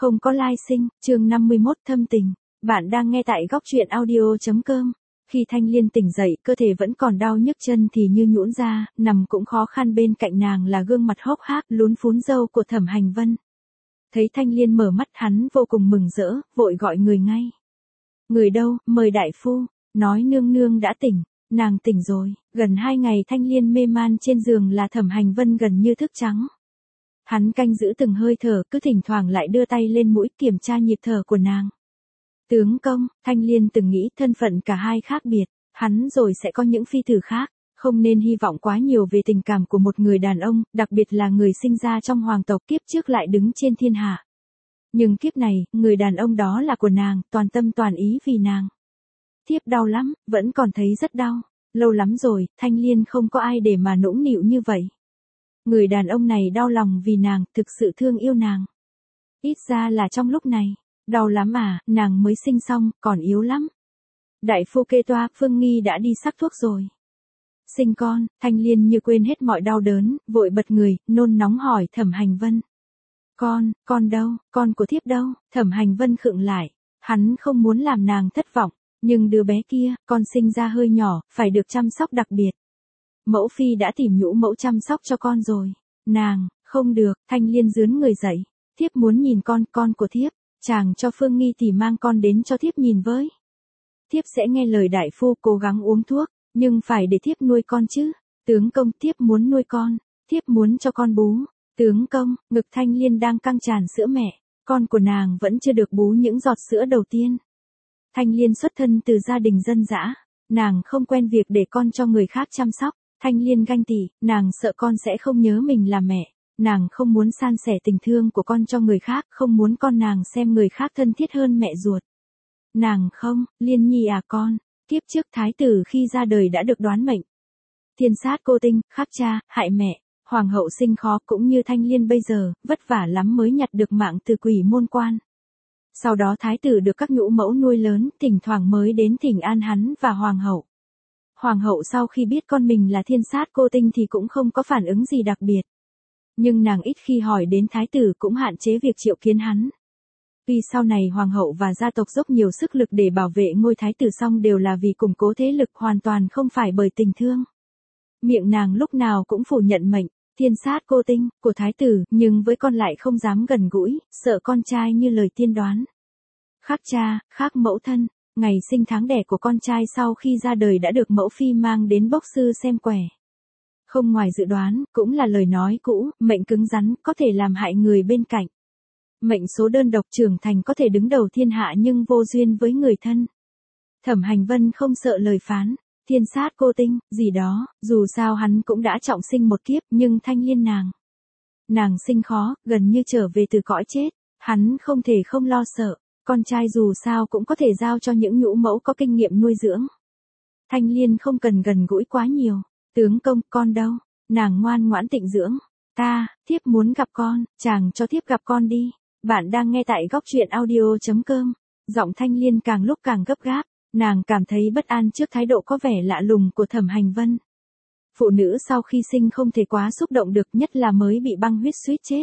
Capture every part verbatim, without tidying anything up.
Không có lai sinh, chương năm mươi mốt thâm tình. Bạn đang nghe tại góc truyện audio.com. Khi Thanh Liên tỉnh dậy, cơ thể vẫn còn đau nhức, chân thì như nhũn ra, nằm cũng khó khăn, bên cạnh nàng là gương mặt hốc hác, lún phún râu của Thẩm Hành Vân. Thấy Thanh Liên mở mắt, hắn vô cùng mừng rỡ, vội gọi người ngay. Người đâu, mời đại phu, nói nương nương đã tỉnh, nàng tỉnh rồi. Gần hai ngày Thanh Liên mê man trên giường là Thẩm Hành Vân gần như thức trắng. Hắn canh giữ từng hơi thở, cứ thỉnh thoảng lại đưa tay lên mũi kiểm tra nhịp thở của nàng. Tướng công, Thanh Liên từng nghĩ thân phận cả hai khác biệt, hắn rồi sẽ có những phi tử khác, không nên hy vọng quá nhiều về tình cảm của một người đàn ông, đặc biệt là người sinh ra trong hoàng tộc, kiếp trước lại đứng trên thiên hạ. Nhưng kiếp này, người đàn ông đó là của nàng, toàn tâm toàn ý vì nàng. Thiếp đau lắm, vẫn còn thấy rất đau, lâu lắm rồi, Thanh Liên không có ai để mà nũng nịu như vậy. Người đàn ông này đau lòng vì nàng, thực sự thương yêu nàng. Ít ra là trong lúc này, đau lắm à, nàng mới sinh xong, còn yếu lắm. Đại phu kê toa, Phương Nghi đã đi sắc thuốc rồi. Sinh con, Thanh Liên như quên hết mọi đau đớn, vội bật người, nôn nóng hỏi Thẩm Hành Vân. Con, con đâu, con của thiếp đâu? Thẩm Hành Vân khựng lại, hắn không muốn làm nàng thất vọng, nhưng đứa bé kia, con sinh ra hơi nhỏ, phải được chăm sóc đặc biệt. Mẫu phi đã tìm nhũ mẫu chăm sóc cho con rồi. Nàng, không được, Thanh Liên rướn người dậy. Thiếp muốn nhìn con, con của thiếp, chàng cho Phương Nghi thì mang con đến cho thiếp nhìn với. Thiếp sẽ nghe lời đại phu, cố gắng uống thuốc, nhưng phải để thiếp nuôi con chứ. Tướng công, thiếp muốn nuôi con, thiếp muốn cho con bú. Tướng công, ngực Thanh Liên đang căng tràn sữa mẹ, con của nàng vẫn chưa được bú những giọt sữa đầu tiên. Thanh Liên xuất thân từ gia đình dân dã, nàng không quen việc để con cho người khác chăm sóc. Thanh Liên ganh tị, nàng sợ con sẽ không nhớ mình là mẹ, nàng không muốn san sẻ tình thương của con cho người khác, không muốn con nàng xem người khác thân thiết hơn mẹ ruột. Nàng không, Liên Nhi à con, kiếp trước thái tử khi ra đời đã được đoán mệnh. Thiên sát cô tinh, khắc cha, hại mẹ, hoàng hậu sinh khó, cũng như Thanh Liên bây giờ, vất vả lắm mới nhặt được mạng từ quỷ môn quan. Sau đó thái tử được các nhũ mẫu nuôi lớn, thỉnh thoảng mới đến thỉnh an hắn và hoàng hậu. Hoàng hậu sau khi biết con mình là thiên sát cô tinh thì cũng không có phản ứng gì đặc biệt. Nhưng nàng ít khi hỏi đến thái tử, cũng hạn chế việc triệu kiến hắn. Vì sau này hoàng hậu và gia tộc dốc nhiều sức lực để bảo vệ ngôi thái tử, xong đều là vì củng cố thế lực, hoàn toàn không phải bởi tình thương. Miệng nàng lúc nào cũng phủ nhận mệnh, thiên sát cô tinh, của thái tử, nhưng với con lại không dám gần gũi, sợ con trai như lời tiên đoán. Khác cha, khác mẫu thân. Ngày sinh tháng đẻ của con trai sau khi ra đời đã được mẫu phi mang đến bốc sư xem quẻ. Không ngoài dự đoán, cũng là lời nói cũ, mệnh cứng rắn, có thể làm hại người bên cạnh. Mệnh số đơn độc, trưởng thành có thể đứng đầu thiên hạ nhưng vô duyên với người thân. Thẩm Hành Vân không sợ lời phán, thiên sát cô tinh, gì đó, dù sao hắn cũng đã trọng sinh một kiếp, nhưng Thanh Liên nàng. Nàng sinh khó, gần như trở về từ cõi chết, hắn không thể không lo sợ. Con trai dù sao cũng có thể giao cho những nhũ mẫu có kinh nghiệm nuôi dưỡng. Thanh Liên không cần gần gũi quá nhiều. Tướng công, con đâu? Nàng ngoan ngoãn tịnh dưỡng. Ta, thiếp muốn gặp con, chàng cho thiếp gặp con đi. Bạn đang nghe tại góc truyện audio.com. Giọng Thanh Liên càng lúc càng gấp gáp, nàng cảm thấy bất an trước thái độ có vẻ lạ lùng của Thẩm Hành Vân. Phụ nữ sau khi sinh không thể quá xúc động được, nhất là mới bị băng huyết suýt chết.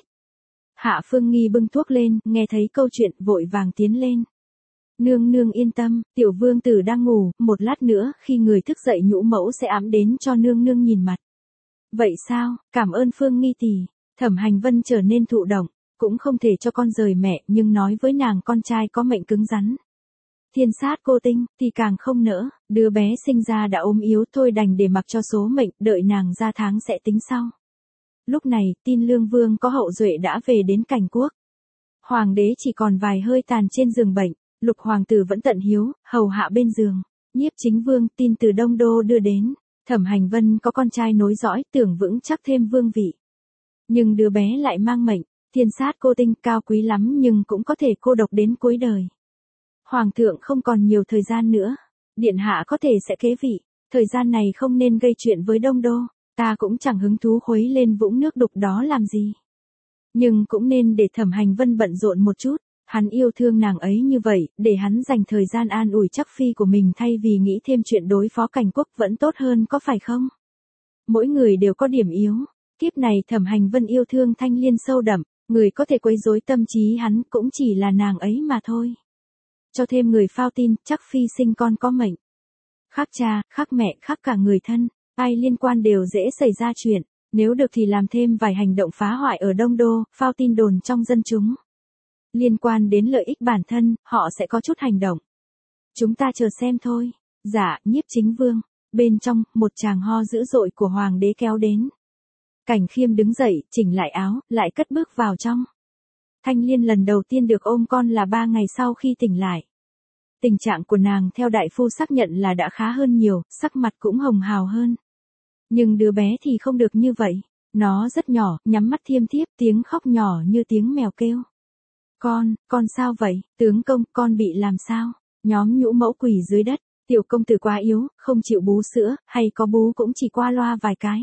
Hạ Phương Nghi bưng thuốc lên, nghe thấy câu chuyện, vội vàng tiến lên. Nương nương yên tâm, tiểu vương tử đang ngủ, một lát nữa, khi người thức dậy nhũ mẫu sẽ ẵm đến cho nương nương nhìn mặt. Vậy sao, cảm ơn Phương Nghi tỷ. Thẩm Hành Vân trở nên thụ động, cũng không thể cho con rời mẹ, nhưng nói với nàng con trai có mệnh cứng rắn. Thiên sát cô tinh, thì càng không nỡ, đứa bé sinh ra đã ốm yếu, thôi đành để mặc cho số mệnh, đợi nàng ra tháng sẽ tính sau. Lúc này, tin Lương Vương có hậu duệ đã về đến Cảnh Quốc. Hoàng đế chỉ còn vài hơi tàn trên giường bệnh, Lục hoàng tử vẫn tận hiếu, hầu hạ bên giường. Nhiếp Chính Vương tin từ Đông Đô đưa đến, Thẩm Hành Vân có con trai nối dõi, tưởng vững chắc thêm vương vị. Nhưng đứa bé lại mang mệnh, thiên sát cô tinh, cao quý lắm nhưng cũng có thể cô độc đến cuối đời. Hoàng thượng không còn nhiều thời gian nữa, điện hạ có thể sẽ kế vị, thời gian này không nên gây chuyện với Đông Đô. Ta cũng chẳng hứng thú khuấy lên vũng nước đục đó làm gì. Nhưng cũng nên để Thẩm Hành Vân bận rộn một chút, hắn yêu thương nàng ấy như vậy, để hắn dành thời gian an ủi chắc phi của mình thay vì nghĩ thêm chuyện đối phó Cảnh Quốc vẫn tốt hơn, có phải không? Mỗi người đều có điểm yếu, kiếp này Thẩm Hành Vân yêu thương Thanh Liên sâu đậm, Người có thể quấy rối tâm trí hắn cũng chỉ là nàng ấy mà thôi. Cho thêm người phao tin, chắc phi sinh con có mệnh. Khác cha, khác mẹ, khác cả người thân, ai liên quan đều dễ xảy ra chuyện. Nếu được thì làm thêm vài hành động phá hoại ở Đông Đô, phao tin đồn trong dân chúng. Liên quan đến lợi ích bản thân, họ sẽ có chút hành động. Chúng ta chờ xem thôi. Dạ, Nhiếp Chính Vương. Bên trong, một tràng ho dữ dội của hoàng đế kéo đến. Cảnh Khiêm đứng dậy, chỉnh lại áo, lại cất bước vào trong. Thanh Liên lần đầu tiên được ôm con là ba ngày sau khi tỉnh lại. Tình trạng của nàng theo đại phu xác nhận là đã khá hơn nhiều, sắc mặt cũng hồng hào hơn. Nhưng đứa bé thì không được như vậy. Nó rất nhỏ, nhắm mắt thiêm thiếp, tiếng khóc nhỏ như tiếng mèo kêu. Con, con sao vậy? Tướng công, con bị làm sao? Nhóm nhũ mẫu quỳ dưới đất. Tiểu công tử quá yếu, không chịu bú sữa, hay có bú cũng chỉ qua loa vài cái.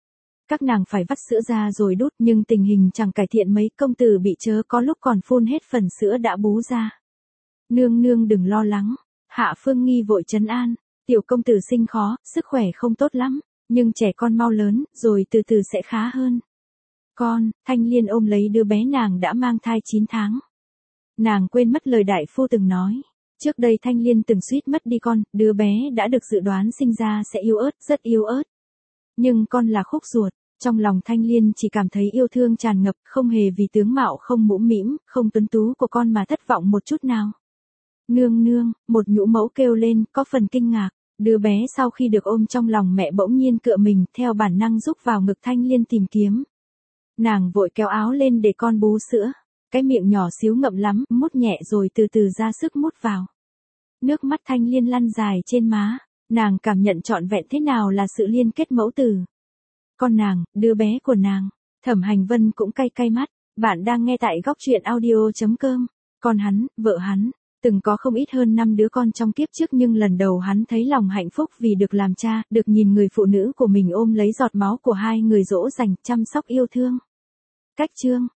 Các nàng phải vắt sữa ra rồi đút, nhưng tình hình chẳng cải thiện mấy, công tử bị chớ có lúc còn phun hết phần sữa đã bú ra. Nương nương đừng lo lắng. Hạ Phương Nghi vội trấn an. Tiểu công tử sinh khó, sức khỏe không tốt lắm, nhưng trẻ con mau lớn, rồi từ từ sẽ khá hơn. Con, Thanh Liên ôm lấy đứa bé nàng đã mang thai chín tháng. Nàng quên mất lời đại phu từng nói. Trước đây Thanh Liên từng suýt mất đi con, đứa bé đã được dự đoán sinh ra sẽ yếu ớt, rất yếu ớt. Nhưng con là khúc ruột, trong lòng Thanh Liên chỉ cảm thấy yêu thương tràn ngập, không hề vì tướng mạo không mũm mĩm, không tuấn tú của con mà thất vọng một chút nào. Nương nương, một nhũ mẫu kêu lên, có phần kinh ngạc. Đứa bé sau khi được ôm trong lòng mẹ bỗng nhiên cựa mình, theo bản năng rúc vào ngực Thanh Liên tìm kiếm. Nàng vội kéo áo lên để con bú sữa. Cái miệng nhỏ xíu ngậm lắm, mút nhẹ rồi từ từ ra sức mút vào. Nước mắt Thanh Liên lăn dài trên má, nàng cảm nhận trọn vẹn thế nào là sự liên kết mẫu tử. Con nàng, đứa bé của nàng. Thẩm Hành Vân cũng cay cay mắt. Bạn đang nghe tại góc truyện audio chấm com. Con hắn, vợ hắn, từng có không ít hơn năm đứa con trong kiếp trước, nhưng lần đầu hắn thấy lòng hạnh phúc vì được làm cha, được nhìn người phụ nữ của mình ôm lấy giọt máu của hai người dỗ dành, chăm sóc yêu thương. Cách chương